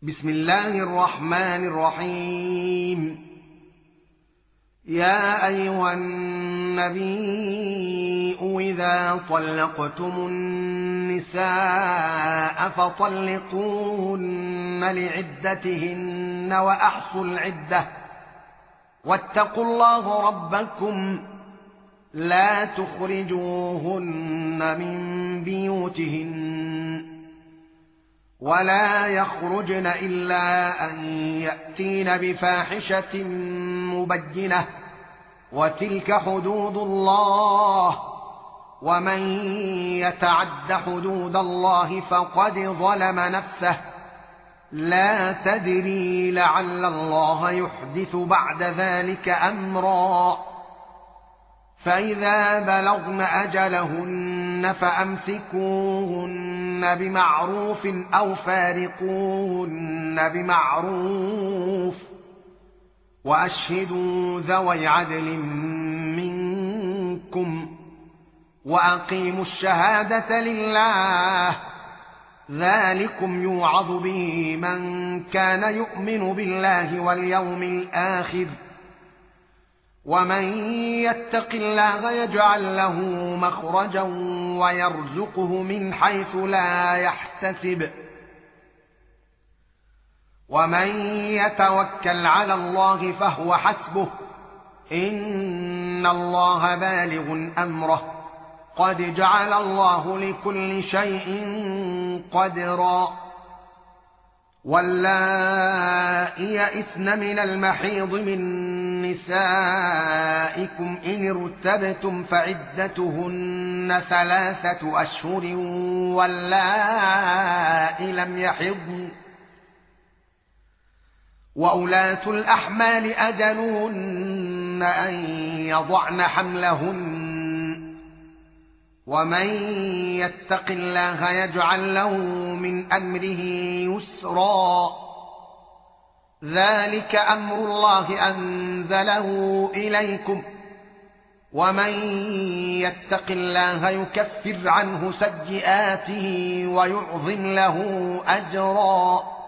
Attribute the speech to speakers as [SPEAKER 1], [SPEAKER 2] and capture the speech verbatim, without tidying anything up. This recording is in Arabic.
[SPEAKER 1] بسم الله الرحمن الرحيم. يا أيها النبي إذا طلقتم النساء فطلقوهن لعدتهن وأحصوا العدة واتقوا الله ربكم لا تخرجوهن من بيوتهن ولا يخرجن إلا أن يأتين بفاحشة مبينة وتلك حدود الله ومن يتعد حدود الله فقد ظلم نفسه لا تدري لعل الله يحدث بعد ذلك أمرا. فإذا بلغن أجلهن فأمسكوهن بمعروف أو فارقوهن بمعروف وأشهدوا ذوي عدل منكم وأقيموا الشهادة لله ذلكم يوعظ به من كان يؤمن بالله واليوم الآخر ومن يتق الله يجعل له مخرجا ويرزقه من حيث لا يحتسب ومن يتوكل على الله فهو حسبه إن الله بالغ أمره قد جعل الله لكل شيء قدرا. واللائي يئسن من المحيض من نسائكم إن ارتبتم فعدتهن ثلاثة أشهر واللائي لم يحضن وأولاة الأحمال أجلهن أن يضعن حملهن ومن يتق الله يجعل له من أمره يسرا ذلك أمر الله أنزله إليكم ومن يتق الله يكفر عنه سيئاته ويعظم له أجرا.